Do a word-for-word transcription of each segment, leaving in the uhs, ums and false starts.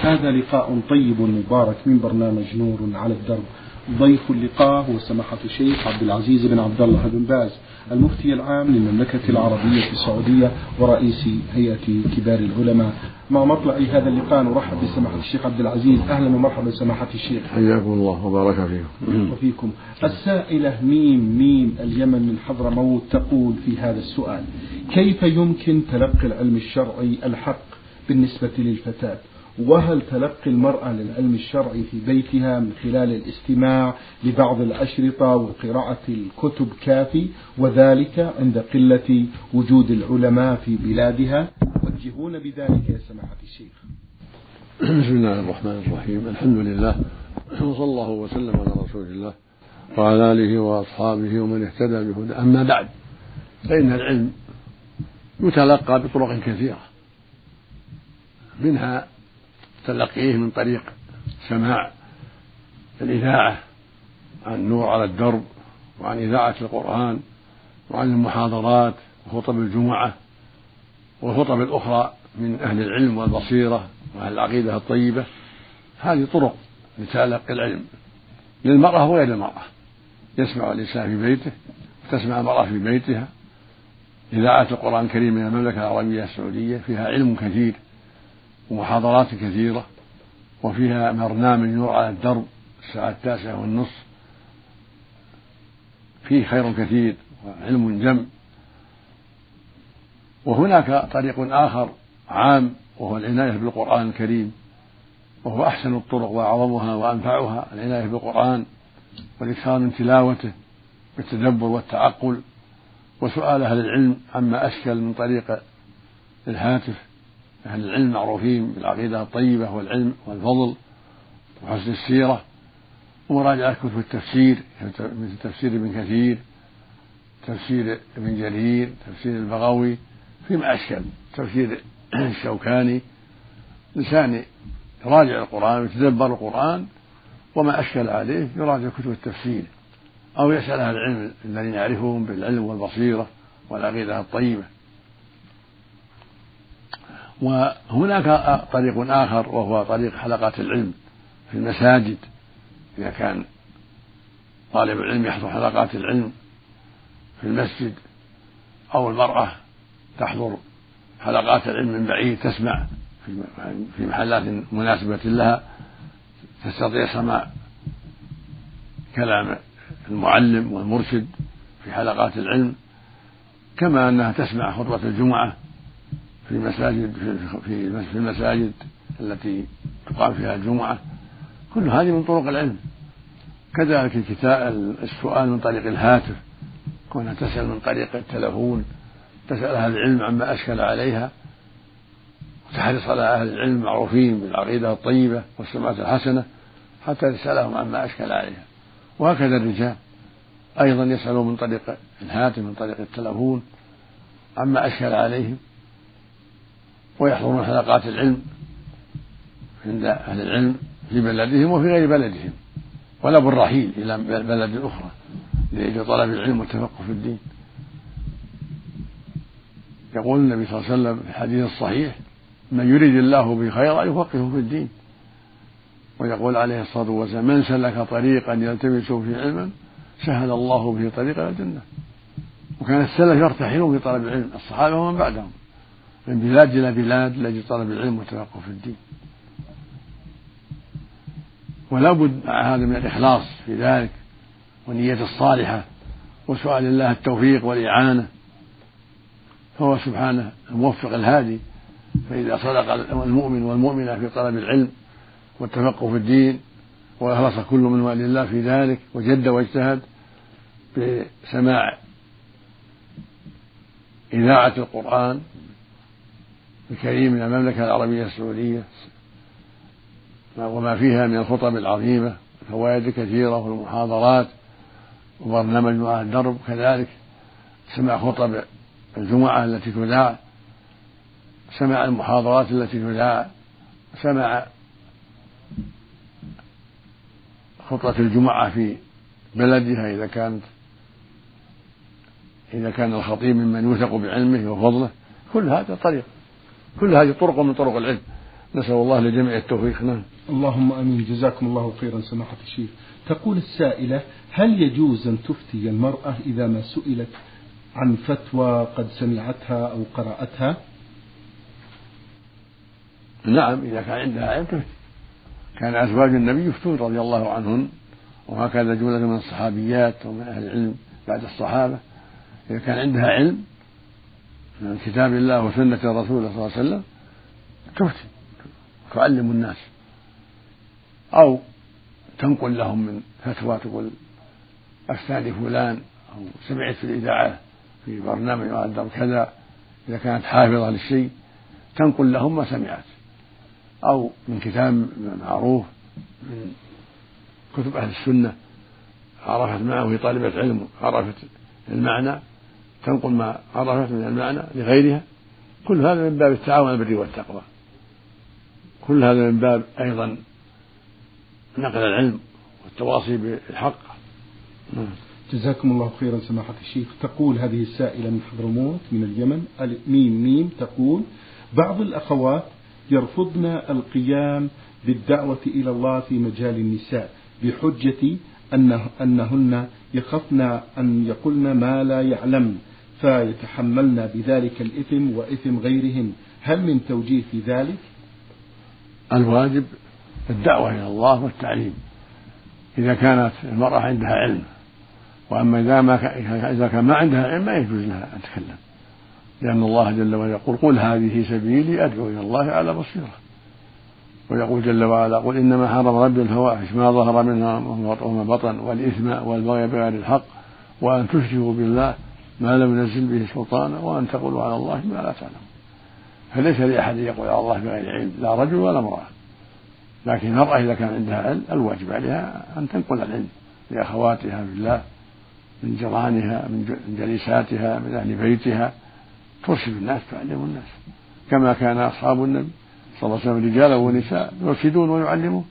هذا لقاء طيب مبارك من برنامج نور على الدرب. ضيف اللقاء هو سماحة الشيخ عبد العزيز بن عبد الله بن باز، المفتي العام للمملكة العربية السعودية ورئيس هيئة كبار العلماء. مع مطلع هذا اللقاء نرحب بسماحة الشيخ عبد العزيز. أهلا ومرحبا سماحة الشيخ. حياكم الله وبارك فيكم. وفيكم. السائلة ميم ميم اليمن من حضرموت تقول في هذا السؤال: كيف يمكن تلقي العلم الشرعي الحق بالنسبة للفتاة؟ وهل تلقي المرأة للعلم الشرعي في بيتها من خلال الاستماع لبعض الأشرطة وقراءة الكتب كافي، وذلك عند قلة وجود العلماء في بلادها؟ وجهون بذلك يا سماحة الشيخ. بسم الله الرحمن الرحيم. الحمد لله وصلى الله وسلم على رسول الله وعلى آله وأصحابه ومن اهتدى بهدى. أما بعد، فإن العلم يتلقى بطرق كثيرة، منها تلقيه من طريق سماع الإذاعة عن نور على الدرب، وعن إذاعة القرآن، وعن المحاضرات وخطب الجمعة والخطب الأخرى من أهل العلم والبصيرة وأهل العقيدة الطيبة. هذه طرق لتلقي العلم للمرأة وغير المرأة. يسمع الإنسان في بيته، وتسمع المرأة في بيتها. إذاعة القرآن الكريم من المملكة العربية السعودية فيها علم كثير ومحاضرات كثيرة، وفيها برنامج نور على الدرب الساعة التاسعة والنصف، فيه خير كثير وعلم جم. وهناك طريق آخر عام، وهو العناية بالقرآن الكريم، وهو أحسن الطرق وأعظمها وأنفعها العناية بالقرآن والإكثار من تلاوته بالتدبر والتعقل، وسؤال أهل العلم عما أشكل من طريق الهاتف. أهل العلم معروفين بالعقيدة الطيبة والعلم والفضل وحسن السيرة، ومراجعة كتب التفسير مثل تفسير ابن كثير، تفسير ابن جرير، تفسير البغوي فيما أشكل، تفسير الشوكاني. لسان يراجع القرآن ويتدبر القرآن، وما أشكل عليه يراجع كتب التفسير، أو يسأل أهل العلم الذين يعرفهم بالعلم والبصيرة والعقيدة الطيبة. وهناك طريق آخر، وهو طريق حلقات العلم في المساجد. إذا كان طالب العلم يحضر حلقات العلم في المسجد، أو المرأة تحضر حلقات العلم من بعيد، تسمع في محلات مناسبة لها، تستطيع سماع كلام المعلم والمرشد في حلقات العلم، كما أنها تسمع خطبة الجمعة في مساجد في المساجد التي تقام فيها الجمعة. كل هذه من طرق العلم. كذلك السؤال من طريق الهاتف، كونها تسأل من طريق التلفون، تسأل أهل العلم عما أشكل عليها، وتحرص على أهل العلم المعروفين بالعقيدة الطيبة والسمعة الحسنة حتى تسألهم عما أشكل عليها. وهكذا الرجال أيضا يسألون من طريق الهاتف، من طريق التلفون عما أشكل عليهم، ويحضرون حلقات العلم عند أهل العلم في بلدهم وفي غير بلدهم، ولا بالرحيل إلى بلد أخرى لأجل طلب العلم والتفقه في الدين. يقول النبي صلى الله عليه وسلم في الحديث الصحيح: من يريد الله به خيرا يفقهه في الدين. ويقول عليه الصلاة والسلام: من سلك طريقا يلتمس فيه علما سهل الله به طريقا إلى الجنة. وكان السلف يرتحلون في طلب العلم، الصحابة ومن بعدهم، من بلاد إلى بلاد لأجل طلب العلم والتفقه في الدين. ولا بد مع هذا من الإخلاص في ذلك والنية الصالحة وسؤال الله التوفيق والإعانة، فهو سبحانه الموفق الهادي. فإذا صدق المؤمن والمؤمنة في طلب العلم والتفقه في الدين، وأخلص كل من لله في ذلك، وجد واجتهد بسماع إذاعة القرآن الكريم من المملكة العربية السعودية وما فيها من الخطب العظيمة والفوائد كثيرة والمحاضرات وبرنامج على الدرب، كذلك سماع خطب الجمعة التي تذاع، سماع المحاضرات التي تذاع، سماع خطبة الجمعة في بلدها إذا كانت إذا كان الخطيب ممن يوثق بعلمه وفضله. كل هذا طريق، كل هذه طرق من طرق العلم. نسأل الله لجميع التوفيق. نعم. اللهم امين. جزاكم الله خيرا سماحة الشيخ. تقول السائلة: هل يجوز ان تفتي المرأة اذا ما سئلت عن فتوى قد سمعتها او قرأتها؟ نعم، اذا كان عندها علم تفتي. كان ازواج النبي يفتون رضي الله عنهن، وهكذا جملة من الصحابيات ومن اهل العلم بعد الصحابة، اذا كان عندها علم من كتاب الله وسنة الرسول صلى الله عليه وسلم تفتي تعلم الناس، أو تنقل لهم من فتوى، تقول أفتاني فلان أو سمعت في الإذاعة في برنامج يقدم كذا، إذا كانت حافظة للشيء تنقل لهم ما سمعت، أو من كتاب معروف من كتب أهل السنة عرفت معه وهي طالبة علم عرفت المعنى تنقل ما عرفت من المعنى لغيرها. كل هذا من باب التعاون على البر والتقوى، كل هذا من باب أيضا نقل العلم والتواصي بالحق. جزاكم الله خيرا سماحة الشيخ. تقول هذه السائلة من حضرموت من اليمن ميم ميم تقول: بعض الأخوات يرفضن القيام بالدعوة إلى الله في مجال النساء بحجة أنه أنهن يخفن أن يقولن ما لا يعلمن فيتحملن بذلك الإثم وإثم غيرهن، هل من توجيه في ذلك؟ الواجب الدعوة إلى الله والتعليم إذا كانت المرأة عندها علم، وأما إذا, ما إذا كان ما عندها علم ما يجوز لها أن تتكلم، لأن الله جل وعلا يقول: قل هذه سبيلي أدعو إلى الله على بصيرة. ويقول جل وعلا: قل إنما حرم ربي الفواحش ما ظهر منها وما بطن والإثم والبغي بغير الحق وأن تشركوا بالله ما لم ينزل به سلطانا وأن تقولوا على الله ما لا تعلمون. فليس لأحد يقول على الله بغير علم، لا رجل ولا امرأة. لكن المرأة إذا كان عندها علم الواجب عليها أن تنقل العلم لأخواتها بالله من جيرانها من جليساتها من أهل بيتها، ترشد الناس تعلم الناس كما كان أصحاب النبي صلى الله عليه وسلم رجالا ونساء يرشدون ويعلمون.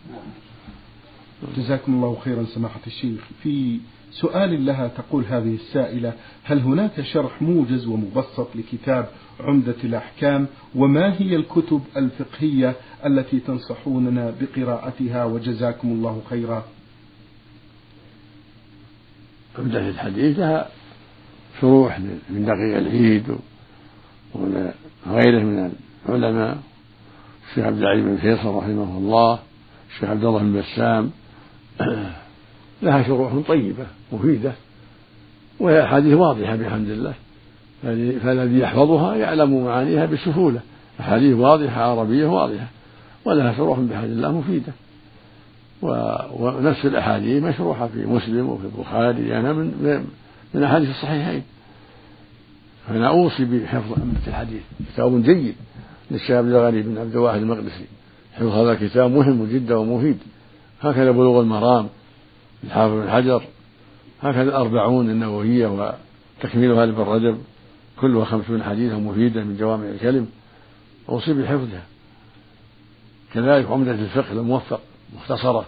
جزاكم الله خيرا سماحة الشيخ. في سؤال لها تقول هذه السائلة: هل هناك شرح موجز ومبسط لكتاب عمدة الأحكام؟ وما هي الكتب الفقهية التي تنصحوننا بقراءتها؟ وجزاكم الله خيرا. عمدة الحديث لها شروح من دقيق العيد وغيره من العلماء، الشيخ عبد العزيز بن فيصل رحمه الله، الشيخ عبد الله بن بسام، لها شروح طيبة مفيدة وهي أحاديث واضحة بحمد الله، فالذي يحفظها يعلم معانيها بسهولة. أحاديث واضحة عربية واضحة ولها شروح بحمد الله مفيدة، ونفس الأحاديث مشروحة في مسلم وفي البخاري يعني من من أحاديث الصحيحين. فأنا أوصي بحفظ عمدة الحديث، كتاب جيد للشيخ عبد الغني بن عبد الواحد المقدسي، حفظ هذا الكتاب مهم جدا ومفيد. هكذا بلوغ المرام الحافظ بن حجر، هكذا الأربعون النووية وتكميلها لابن رجب كلها خمسون حديثا مفيدا من جوامع الكلم، أوصي بحفظها. كذلك عمدة الفقه الموفق مختصرة،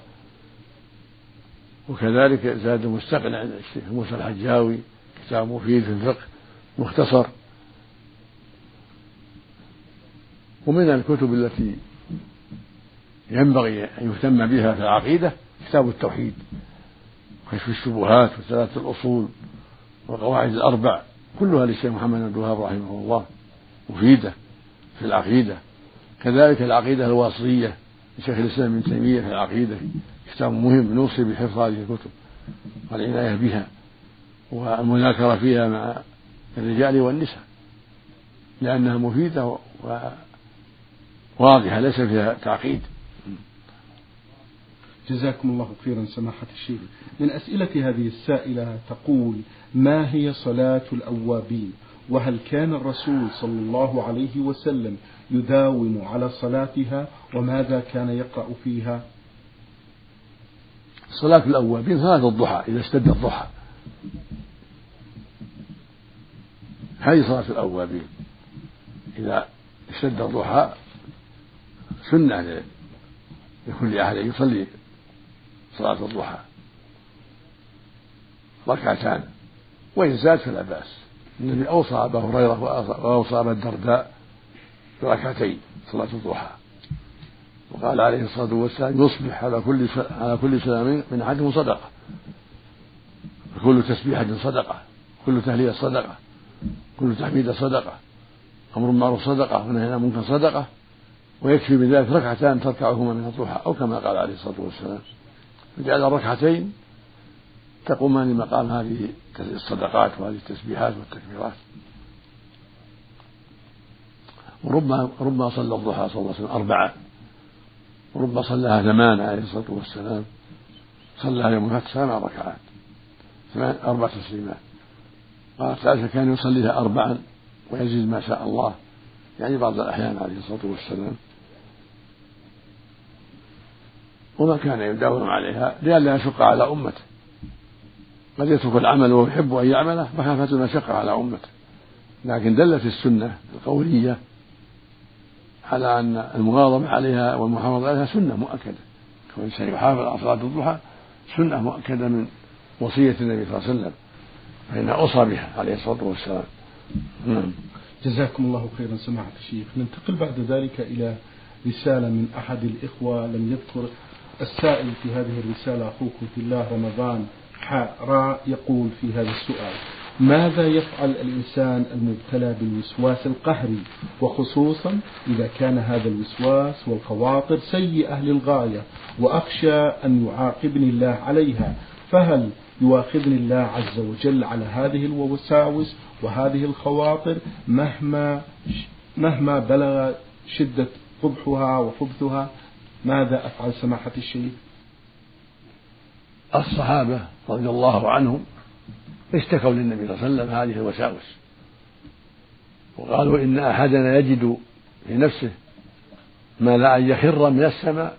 وكذلك زاد المستقنع عند الشيخ موسى الحجاوي كتاب مفيد في الفقه مختصر. ومن الكتب التي ينبغي أن يهتم بها في العقيدة كتاب التوحيد، كشف الشبهات وثلاثة الأصول والقواعد الأربع، كلها للشيخ محمد بن عبد الوهاب رحمه الله مفيدة في العقيدة. كذلك العقيدة الواسطية لشيخ الإسلام ابن تيمية في العقيدة كتاب مهم، نوصي بحفظ هذه الكتب والعناية بها والمذاكرة فيها مع الرجال والنساء، لأنها مفيدة وواضحة ليس فيها تعقيد. جزاكم الله خيرا سماحة الشيخ. من أسئلة هذه السائلة تقول: ما هي صلاة الأوابين؟ وهل كان الرسول صلى الله عليه وسلم يداوم على صلاتها؟ وماذا كان يقرأ فيها؟ صلاة الأوابين صلاة الضحى إذا اشتد الضحى، هذه صلاة الأوابين إذا اشتد الضحى سنة لكل أحد أن يصلي صلاة الضحى ركعتان، وإن زاد فلا بأس. النبي أوصى أبا هريرة وأوصى أبا الدرداء بركعتين صلاة الضحى. وقال عليه الصلاة والسلام يصبح على كل على كل سلام من أحدهم صدقة، كل تسبيحة صدقة، كل تهليل صدقة، كل تحميد صدقة، أمر معروف صدقة، ونهي عن المنكر صدقة، ويكفي بذلك ركعتان تركعهما من الضحى أو كما قال عليه الصلاة والسلام، فجعل الركعتين تقومان مقام هذه الصدقات وهذه التسبيحات والتكبيرات. وربما ربما صلى الضحى صلى الله عليه وسلم أربعة، وربما صلىها ثمان عليه الصلاة والسلام، صلىها يوم الفتح ثمان ركعات، ثمان أربع تسليمات. قالت عائشة كان يصليها أربعا ويزيد ما شاء الله، يعني بعض الأحيان عليه الصلاة والسلام، وما كان يداوم عليها لئلا يشق على أمته، قد يترك العمل وهو يحب أن يعمله مخافة المشقة على أمته، لكن دلت السنة القولية على أن المواظبة عليها والمحافظة عليها سنة مؤكدة، كون الإنسان يحافظ على صلاة الضحى سنة مؤكدة من وصية النبي صلى الله عليه وسلم، فإنها أوصى بها عليه الصلاة والسلام. نعم. جزاكم الله خيرا سماحة الشيخ. ننتقل بعد ذلك إلى رسالة من أحد الإخوة لم يذكر السائل في هذه الرسالة، أخوكم في الله رمضان حاء راء، يقول في هذا السؤال: ماذا يفعل الإنسان المبتلى بالوسواس القهري، وخصوصا إذا كان هذا الوسواس والخواطر سيئة للغاية وأخشى أن يعاقبني الله عليها، فهل يؤاخذني الله عز وجل على هذه الوساوس وهذه الخواطر مهما مهما بلغ شدة قبحها وخبثها؟ ماذا أفعل سماحة الشيخ؟ الصحابة رضي الله عنهم اشتكوا للنبي صلى الله عليه وسلم هذه الوساوس، وقالوا إن أحدنا يجد في نفسه ما لا أن يخر من السماء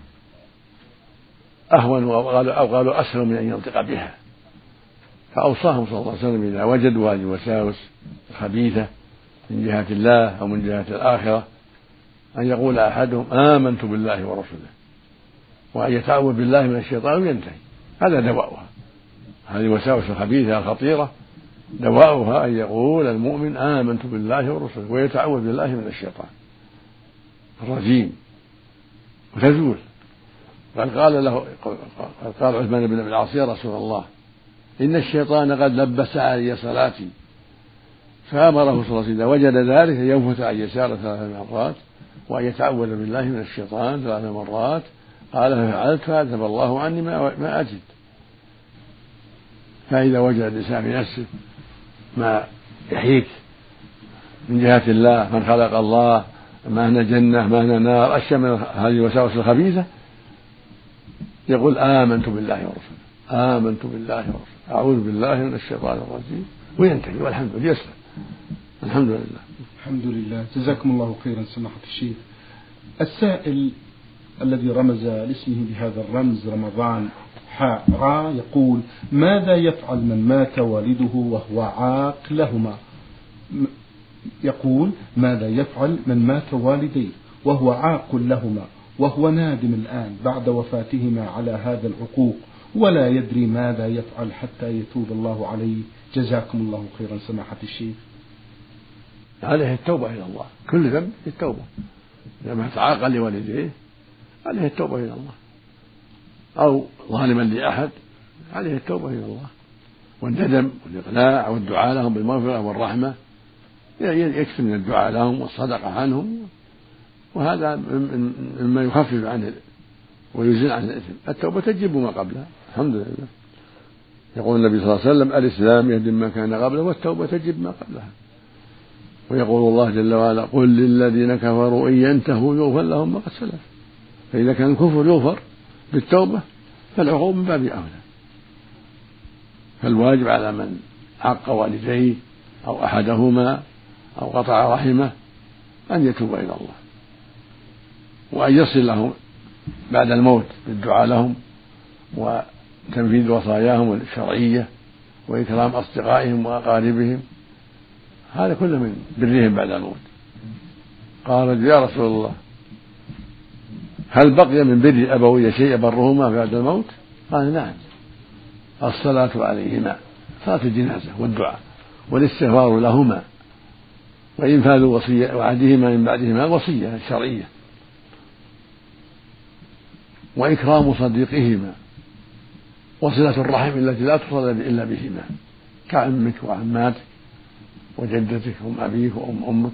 أهون، أو قالوا أسهل من أن ينطق بها، فأوصاهم صلى الله عليه وسلم إذا وجدوا هذه الوساوس الخبيثة من جهة الله أو من جهة الآخرة أن يقول أحدهم آمنت بالله ورسوله، وأن يتعوذ بالله من الشيطان وينتهي. هذا دواؤها، هذه الوساوس الخبيثة الخطيرة دواؤها أن يقول المؤمن آمنت بالله ورسوله ويتعوذ بالله من الشيطان الرجيم وتزول. قال قال له قال عثمان بن العاص: يا رسول الله إن الشيطان قد لبس علي صلاتي، فأمره صلى الله عليه وسلم إذا وجد ذلك ينفث عن يساره ثلاث مرات وأن يتعوذ بالله من الشيطان ثلاث مرات. قال ففعلت فأذهب الله عني ما أجد. فإذا وجد الإنسان في نفسه ما يحيك من جهة الله، من خلق الله، ما هنا جنة، ما هنا نار، أشياء من هذه الوساوس الخبيثة، يقول آمنت بالله ورسوله، آمنت بالله ورسوله، أعوذ بالله من الشيطان الرجيم، وينتهي والحمد لله يسلم. الحمد لله. الحمد لله. جزاكم الله خيرا سماحة الشيخ. السائل الذي رمز لاسمه بهذا الرمز رمضان حاء را يقول: ماذا يفعل من مات والده وهو عاق لهما؟ يقول: ماذا يفعل من مات والديه وهو عاق لهما وهو نادم الآن بعد وفاتهما على هذا العقوق، ولا يدري ماذا يفعل حتى يتوب الله عليه؟ جزاكم الله خيرا سماحة الشيخ. عليه التوبة إلى الله، كل ذنب التوبة، لما تعاقل لوالديه عليه التوبة إلى الله، أو ظالما لأحد عليه التوبة إلى الله والندم والإقلاع والدعاء لهم بالمغفرة والرحمة، يكثر من الدعاء لهم والصدقة عنهم، وهذا مما يخفف عنه ويزيل عن الإثم. التوبة تجب ما قبلها. الحمد لله. يقول النبي صلى الله عليه وسلم: الإسلام يهدم ما كان قبله والتوبة تجب ما قبلها. ويقول الله جل وعلا: قل للذين كفروا إن ينتهوا يغفر لهم ما قد سلف. فإذا كان الكفر يغفر بالتوبة فالعقوبة من باب أولى. فالواجب على من عق والديه أو أحدهما أو قطع رحمه أن يتوب إلى الله، وأن يصل لهم بعد الموت بالدعاء لهم وتنفيذ وصاياهم الشرعية وإكرام أصدقائهم وأقاربهم، هذا كله من برهم بعد الموت. قال: يا رسول الله هل بقي من بر أبوي شيء أبرهما بعد الموت؟ قال: نعم، الصلاة عليهما، صلاة الجنازة والدعاء والاستغفار لهما وإنفاذ وصية وعدهما من بعدهما الوصية الشرعية. وإكرام صديقهما، وصلة الرحم التي لا تصل إلا بهما كعمك وعماتك وجدتك وأم أبيك وأم أمك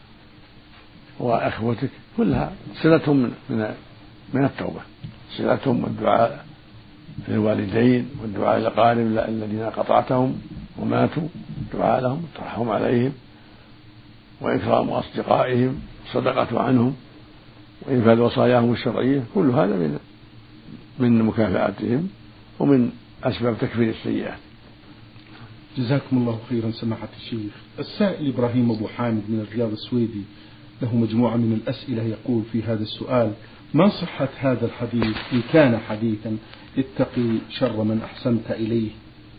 وأخوتك، كلها صلتهم من من التوبة، صلتهم والدعاء للوالدين والدعاء للأقارب الذين قطعتهم وماتوا، الدعاء لهم والترحم عليهم وإكرام أصدقائهم، الصدقة عنهم وإنفاذ وصاياهم الشرعية، كل هذا من من مكافآتهم ومن أسباب تكفير السيئات. جزاكم الله خيرا سماحة الشيخ. السائل إبراهيم أبو حامد من الرياض السويدي له مجموعة من الأسئلة، يقول في هذا السؤال: ما صحة هذا الحديث إن كان حديثا اتقي شر من أحسنت إليه؟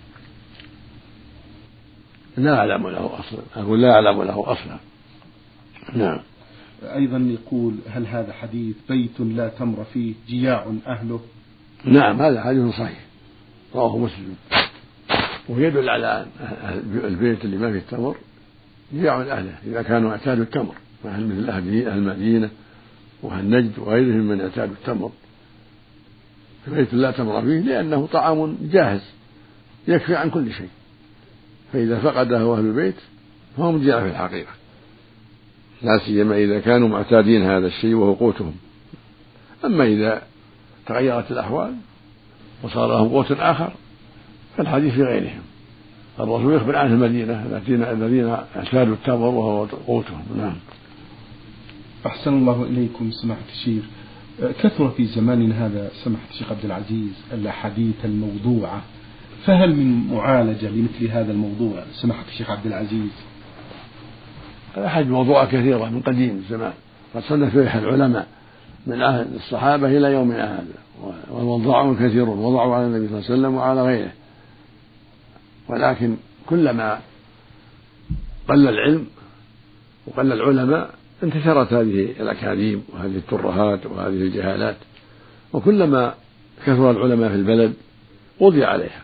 لا أعلم له أصلا، أقول لا أعلم له أصلا. نعم. أيضا يقول: هل هذا حديث بيت لا تمر فيه جياع أهله؟ نعم، هذا حديث صحيح رواه مسلم، ويدل على البيت اللي ما فيه التمر جياع أهله إذا كانوا اعتادوا التمر، مثل أهل المدينة وأهل نجد وغيرهم من اعتادوا التمر، بيت لا تمر فيه لأنه طعام جاهز يكفي عن كل شيء، فإذا فقده أهل البيت فهم جاع في الحقيقة، لا سيما إذا كانوا معتادين هذا الشيء وهو قوتهم. أما إذا تغيرت الأحوال وصار لهم قوت آخر فالحديث في غيرهم. الرسول يخبر عن المدينة الذين اعتادوا التمر وهو قوتهم. نعم. أحسن الله إليكم سماحة الشيخ. كثر في زماننا هذا سماحة الشيخ عبد العزيز الأحاديث الموضوعة، فهل من معالجة لمثل هذا الموضوع سماحة الشيخ عبد العزيز؟ الأحاديث موضوعة كثيرة من قديم الزمان، قد صنف فيها العلماء من عهد الصحابة إلى يومنا هذا، والوضاعون كثيرون وضعوا على النبي صلى الله عليه وسلم وعلى غيره، ولكن كلما قل العلم وقل العلماء انتشرت هذه الأكاذيب وهذه الترهات وهذه الجهالات، وكلما كثر العلماء في البلد قضي عليها،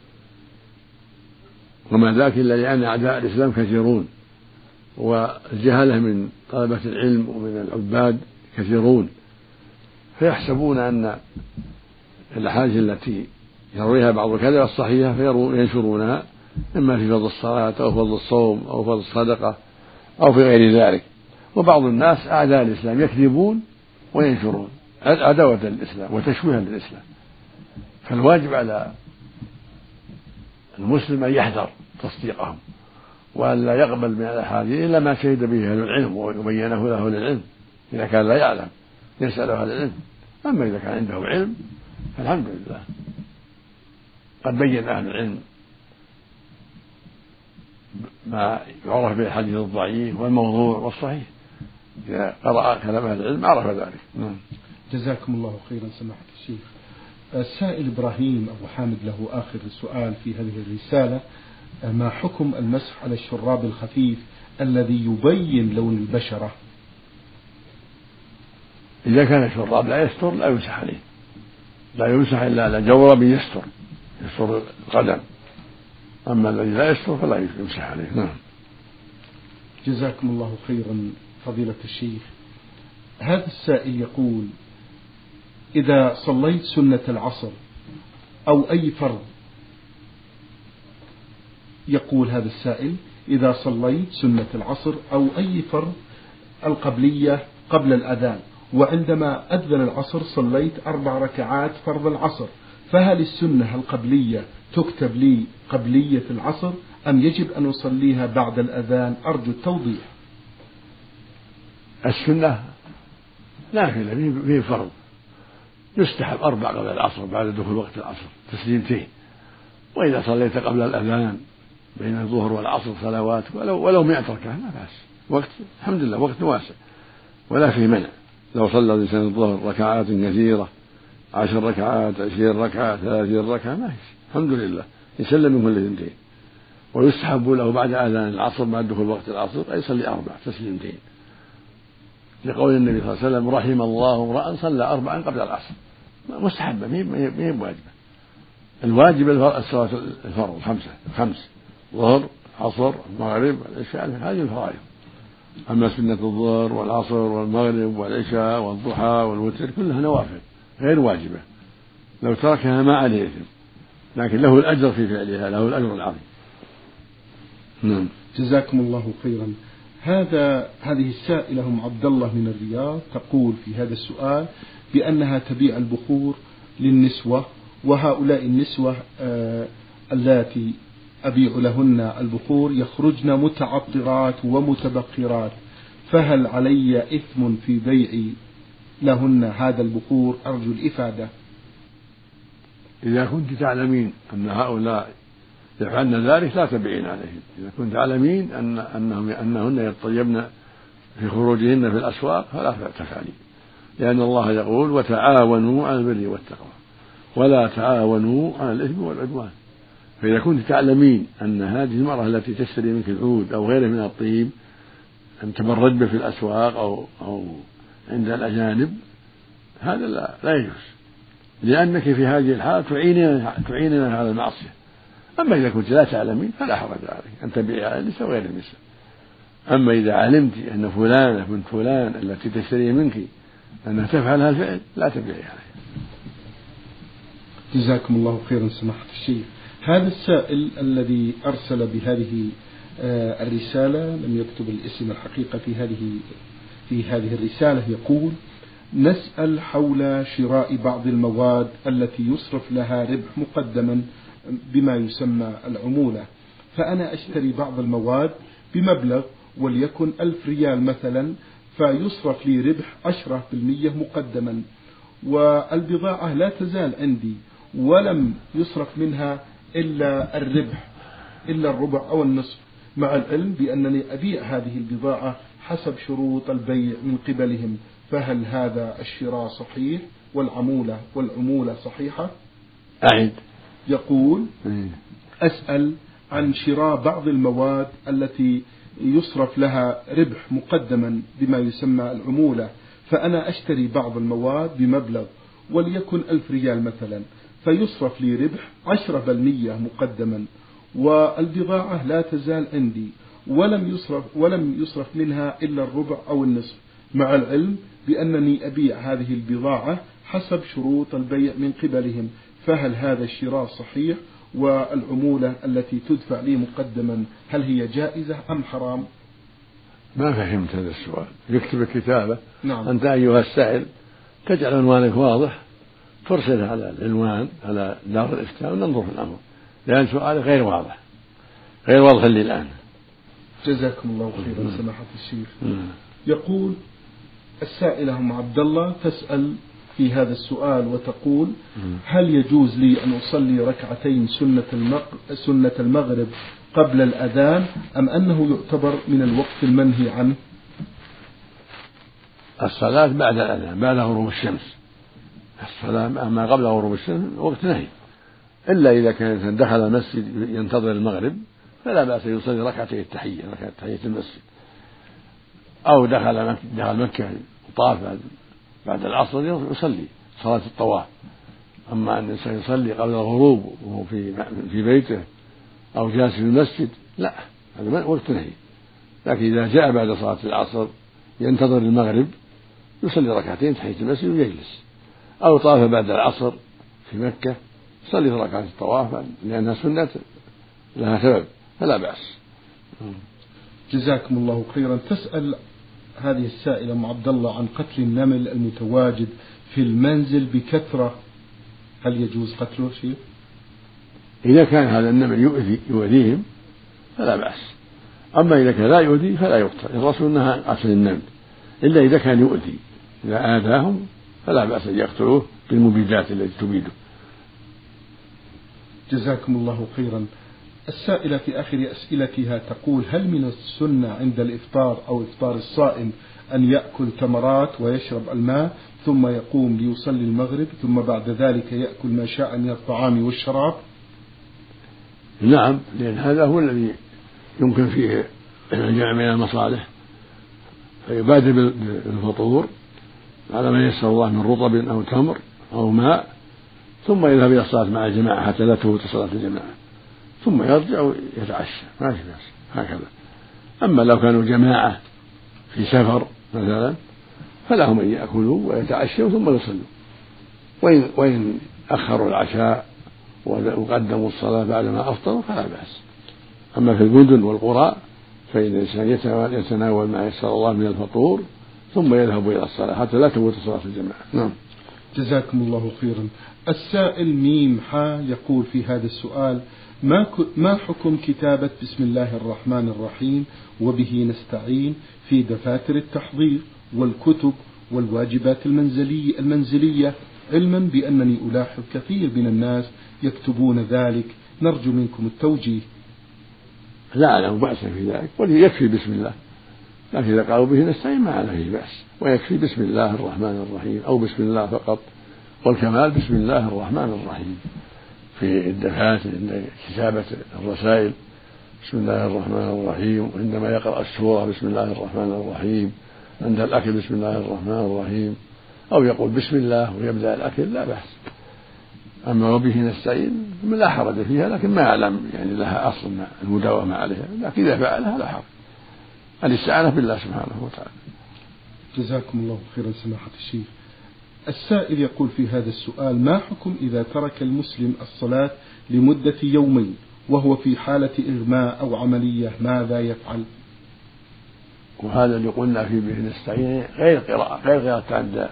وما ذاك إلا لأن أعداء الإسلام كثيرون، والجهلة من طلبة العلم ومن العباد كثيرون، فيحسبون أن الأحاديث التي يرويها بعض الكذب الصحيحة فينشرونها إما في فضل الصلاة أو فضل الصوم أو فضل الصدقة أو في غير ذلك. وبعض الناس أعداء الإسلام يكذبون وينشرون عداوة للإسلام وتشويها للإسلام، فالواجب على المسلم أن يحذر تصديقهم وأن لا يقبل من الأحاديث إلا ما شهد به أهل العلم وبينه له للعلم، إذا كان لا يعلم يسأل أهل العلم، أما إذا كان عنده علم فالحمد لله قد بين أهل العلم ما يعرف به الحديث الضعيف والموضوع والصحيح، إذا قرأ كلام أهل العلم عرف ذلك. جزاكم الله خيرا سماحة الشيخ. السائل إبراهيم أبو حامد له آخر سؤال في هذه الرسالة: ما حكم المسح على الشراب الخفيف الذي يبين لون البشرة؟ إذا كان الشراب لا يستر لا يمسح عليه، لا يمسح إلا على جورب يستر يستر القدم، أما الذي لا يستر فلا يمسح عليه. نعم. جزاكم الله خيرا فضيلة الشيخ. هذا السائل يقول: إذا صليت سنة العصر أو أي فرض، يقول هذا السائل: إذا صليت سنة العصر أو أي فرض القبلية قبل الأذان، وعندما أذن العصر صليت أربع ركعات فرض العصر، فهل السنة القبلية تكتب لي قبلية العصر أم يجب أن أصليها بعد الأذان؟ أرجو التوضيح. السنة نافلة فيه فرض، يستحب أربع قبل العصر بعد دخول وقت العصر تسليمتين، وإذا صليت قبل الأذان بين الظهر والعصر صلوات ولو ولو مئة ركعة ما بأس، وقت الحمد لله وقت واسع ولا فيه منع. لو صلى الإنسان الظهر ركعات كثيرة عشر ركعات عشرين ركعة ثلاثين ركعة ما يش. الحمد لله يسلم من كل اثنتين، ويستحب له بعد أذان العصر بعد دخول وقت العصر أن يصلي أربع تسليمتين، لقول النبي صلى الله عليه وسلم: رحم الله امرأ صلى أربعا قبل العصر. مستحبة مي واجبة. الواجب الصلاة الفرض خمسة خمس ظهر عصر المغرب والعشاء، هذه الفرائض. أما سنة الظهر والعصر والمغرب والعشاء والضحى والوتر كلها نوافل غير واجبة، لو تركها ما عليه إثم، لكن له الأجر في فعلها، له الأجر العظيم. نعم. جزاكم الله خيرا. هذا هذه السائلة أم عبد الله من الرياض تقول في هذا السؤال بأنها تبيع البخور للنسوة، وهؤلاء النسوة آه اللاتي أبيع لهن البخور يخرجن متعطرات ومتبخرات، فهل علي إثم في بيعي لهن هذا البخور؟ أرجو الإفادة. إذا كنت تعلمين أن هؤلاء يفعلن ذلك لا تبيعين عليهم. إذا كنت تعلمين أن أنهم أنهن يتطيبن في خروجهن في الأسواق فلا تفعلي، لأن الله يقول وتعاونوا على البر والتقوى ولا تعاونوا على الإثم والعدوان. فإذا كنت تعلمين أن هذه المرأة التي تشتري منك العود أو غيره من الطيب أن تبرج به في الأسواق أو أو عند الأجانب، هذا لا, لا يجوز، لأنك في هذه الحالة تعيننا على المعصية. أما إذا كنت لا تعلمين فلا حرج عليك أن تبيعي على النساء وغير النساء. أما إذا علمت أن فلانة بنت فلان التي تشتري منك أنها تفعل هذا الفعل لا تبيعي عليها. جزاكم الله خيرا سماحة الشيخ. هذا السائل الذي أرسل بهذه الرسالة لم يكتب الاسم الحقيقة في هذه في هذه الرسالة، يقول: نسأل حول شراء بعض المواد التي يصرف لها ربح مقدما بما يسمى العمولة، فأنا أشتري بعض المواد بمبلغ وليكن ألف ريال مثلا، فيصرف لي ربح عشرة بالمئة مقدما، والبضاعة لا تزال عندي ولم يصرف منها إلا الربح إلا الربع أو النصف، مع العلم بأنني أبيع هذه البضاعة حسب شروط البيع من قبلهم، فهل هذا الشراء صحيح والعمولة والعمولة صحيحة؟ أعد. يقول: أسأل عن شراء بعض المواد التي يصرف لها ربح مقدما بما يسمى العمولة، فأنا أشتري بعض المواد بمبلغ وليكن ألف ريال مثلا، فيصرف لي ربح عشرة بالمئة مقدما، والبضاعة لا تزال عندي ولم يصرف ولم يصرف منها إلا الربع أو النصف، مع العلم بأنني أبيع هذه البضاعة حسب شروط البيع من قبلهم، فهل هذا الشراء صحيح؟ والعمولة التي تدفع لي مقدما هل هي جائزة أم حرام؟ ما فهمت هذا السؤال. يكتب الكتابة. نعم. أنت أيها السائل تجعل عنوانك واضح، ترسله على العنوان على دار الإفتاء وننظر في الأمر، لأن سؤالك غير واضح غير واضح لي الآن. جزاكم الله خيرا سماحة الشيخ. يقول السائلة أم عبد الله تسأل في هذا السؤال وتقول: هل يجوز لي أن أصلي ركعتين سنة سنة المغرب قبل الأذان أم أنه يعتبر من الوقت المنهي عنه؟ الصلاة بعد الأذان بعد غروب الشمس، الصلاة أما قبل غروب الشمس وقت نهي، إلا إذا كان دخل المسجد ينتظر المغرب فلا بأس يصلي ركعتي التحية ركعة تحية المسجد، أو دخل مكة دخل مكة وطاف بعد العصر يصلي صلاة الطواف. أما أن الإنسان يصلي قبل الغروب وهو في في بيته أو جالس في المسجد لا، هذا وقت نهي. لكن إذا جاء بعد صلاة العصر ينتظر المغرب يصلي ركعتين تحية المسجد ويجلس، أو طاف بعد العصر في مكة يصلي ركعتين الطواف لأنها سنة لها سبب فلا بأس. جزاكم الله خيرا. تسأل هذه السائلة أم عبد الله عن قتل النمل المتواجد في المنزل بكثرة، هل يجوز قتله شيء؟ إذا كان هذا النمل يؤذي يؤذيهم فلا بأس، أما إذا كان لا يؤذي فلا يقتل. الرسول نهى قتل النمل إلا إذا كان يؤذي، إذا آذاهم فلا بأس أن يقتلوه بالمبيدات التي تبيده. جزاكم الله خيرا. السائلة في آخر أسئلتها تقول: هل من السنة عند الإفطار أو إفطار الصائم أن يأكل تمرات ويشرب الماء ثم يقوم ليصلي المغرب ثم بعد ذلك يأكل ما شاء من الطعام والشراب؟ نعم، لأن هذا هو الذي يمكن فيه الجمع من المصالح، فيبادر بالفطور على ما يسر الله من رطب أو تمر أو ماء، ثم يذهب إلى الصلاة مع الجماعة حتى لا تفوت صلاة الجماعة، ثم يرجع ويتعشى، ما في بأس هكذا. أما لو كانوا جماعة في سفر مثلا فلهم أن يأكلوا ويتعشوا ثم يصلوا. وإن, وإن أخروا العشاء وقدموا الصلاة بعدما أفطروا فلا بأس. أما في المدن والقرى فإن الإنسان يتناول ما يسر الله من الفطور ثم يذهب إلى الصلاة حتى لا تفوت صلاة الجماعة. نعم. جزاكم الله خيرا. السائل ميم حا يقول في هذا السؤال: ما ما حكم كتابة بسم الله الرحمن الرحيم وبه نستعين في دفاتر التحضير والكتب والواجبات المنزلية المنزلية، علما بأنني ألاحظ كثير من الناس يكتبون ذلك، نرجو منكم التوجيه. لا أعلم بأسا في ذلك، وليكفي بسم الله، لكن إذا قالوا به نستعين ما عليه بأس، ويكفي بسم الله الرحمن الرحيم أو بسم الله فقط، والكمال بسم الله الرحمن الرحيم في الدفاتر عند كتابة الرسائل بسم الله الرحمن الرحيم، وعندما يقرأ السورة بسم الله الرحمن الرحيم، عند الأكل بسم الله الرحمن الرحيم، أو يقول بسم الله ويبدأ الأكل لا بأس. أما وبه نستعين لا حرج فيها، لكن ما أعلم يعني لها أصل المداومة عليها، لكن إذا فعلها لا حرج. الاستعانة بالله سبحانه وتعالى. جزاكم الله خيرا سماحة الشيخ. السائل يقول في هذا السؤال: ما حكم إذا ترك المسلم الصلاة لمدة يومين وهو في حالة إغماء أو عملية، ماذا يفعل؟ وهذا اللي قلنا فيه به نستعين غير قراءة غير قراءة عند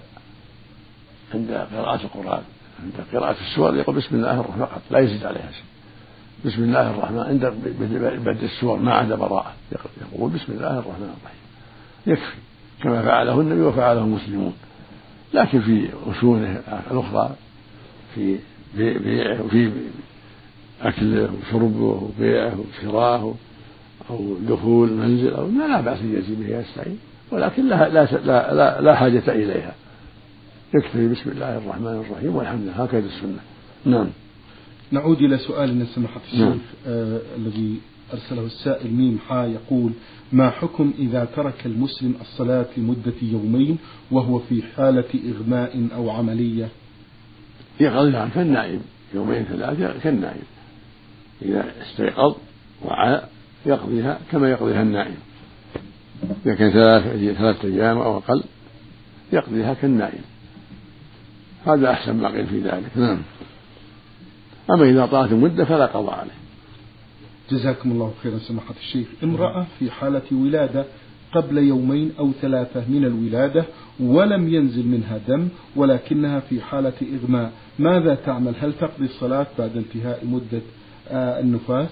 عند قراءة القرآن، عند قراءة السور يقول بسم الله الرحمن فقط لا يزيد عليها شيء. بسم الله الرحمن عند بدء السور ما عدا براءة يقول بسم الله الرحمن الرحيم يكفي، كما فعله النبي وفعله المسلمون. لكن في أشؤونه الأخرى في بيعه وفي أكله وشربه وبيعه وشراه أو دخول منزل أو ما لا بأس يجزي به يستعين، ولكن لا لا لا, لا, لا حاجة إليها، يكفي بسم الله الرحمن الرحيم والحمد لله، هكذا السنة. نعم. نعود إلى سؤالنا سماحة الشيخ. نعم. آه الذي أرسله السائل ميم حا يقول: ما حكم إذا ترك المسلم الصلاة لمدة يومين وهو في حالة إغماء أو عملية؟ يقضيها كالنائم، يومين ثلاثة كالنائم، إذا استيقظ وعى يقضيها كما يقضيها النائم. إذا كان ثلاثة أيام أو أقل يقضيها كالنائم، هذا أحسن ما قيل في ذلك. نعم. أما إذا طالت المدة فلا قضاء عليه. جزاكم الله خيرا سماحة الشيخ. امرأة في حالة ولادة قبل يومين أو ثلاثة من الولادة ولم ينزل منها دم ولكنها في حالة إغماء، ماذا تعمل؟ هل تقضي الصلاة بعد انتهاء مدة آه النفاس؟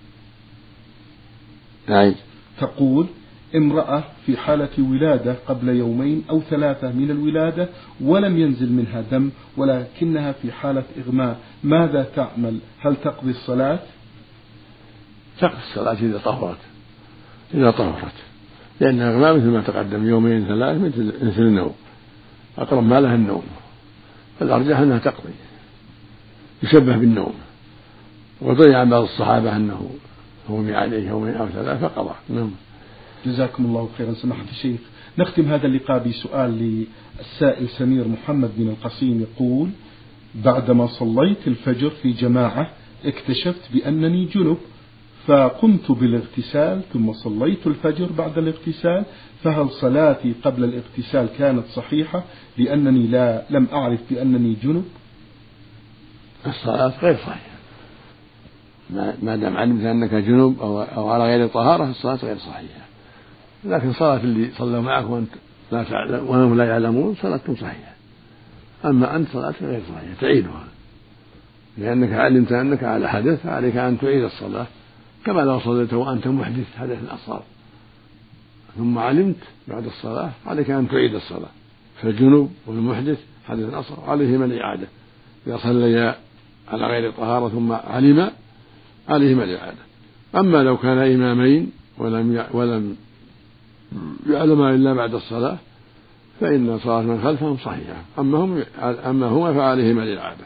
نعم. تقول: امرأة في حالة ولادة قبل يومين أو ثلاثة من الولادة ولم ينزل منها دم ولكنها في حالة إغماء، ماذا تعمل؟ هل تقضي الصلاة؟ تقضي الصلاة إذا طهرت إذا طهرت لأن الإغماء مثل ما تقدم يومين ثلاث مثل مثل النوم، أقرب ما لها النوم، فالأرجح أنها تقضي، يشبه بالنوم. وضيع عن بعض الصحابة أنه هو عليه يومين أو ثلاثة فقضى. نعم. جزاكم الله خيرا سماحة الشيخ. نختم هذا اللقاء بسؤال للسائل سمير محمد بن القصيم يقول: بعدما صليت الفجر في جماعة اكتشفت بأنني جنب، فقمت بالاغتسال ثم صليت الفجر بعد الاغتسال، فهل صلاتي قبل الاغتسال كانت صحيحة لأنني لا لم أعرف بأنني جنب؟ الصلاة غير صحيحة ما دام علمت أنك جنب أو, أو على غير طهارة، الصلاة غير صحيحة. لكن صلاة اللي صلوا معك وأنت لا تعلم وهم لا يعلمون صلاتهم صحيحة، أما أنت صلاتك غير صحيحة تعيدها، لأنك علمت أنك على حدث عليك أن تعيد الصلاة كما لو صليت وأنت محدث حدث أصغر ثم علمت بعد الصلاة عليك أن تعيد الصلاة. فالجنوب والمحدث حدث أصغر عليهما الإعادة، إذا صليا على غير طهارة ثم علم عليهما الإعادة. أما لو كان إمامين ولم ولم يعلما إلا بعد الصلاة فإن صلاة من خلفهم صحيحة، أما هم أما هما فعليهما الإعادة.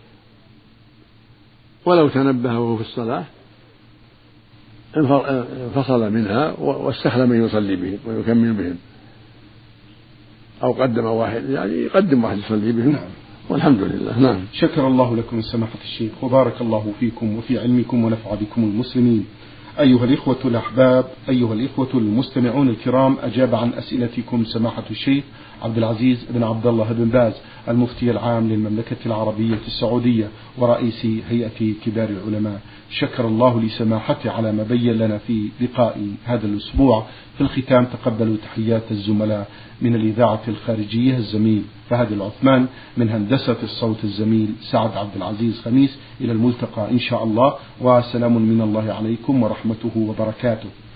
ولو تنبه وهو في الصلاة انفصل منها واستخلى من يصلي بهم ويكمل بهم، أو قدم واحد يعني يقدم واحد يصلي بهم. نعم. والحمد لله. نعم. شكر الله لكم سماحة الشيخ وبارك الله فيكم وفي علمكم ونفع بكم المسلمين. أيها الإخوة الأحباب، أيها الإخوة المستمعون الكرام، أجاب عن أسئلتكم سماحة الشيخ عبد العزيز بن عبد الله بن باز المفتي العام للمملكة العربية السعودية ورئيس هيئة كبار العلماء. شكر الله لسماحته على ما بين لنا في لقاء هذا الأسبوع. في الختام تقبلوا تحيات الزملاء من الإذاعة الخارجية الزميل فهد العثمان، من هندسة الصوت الزميل سعد عبد العزيز خميس. إلى الملتقى إن شاء الله، وسلام من الله عليكم ورحمته وبركاته.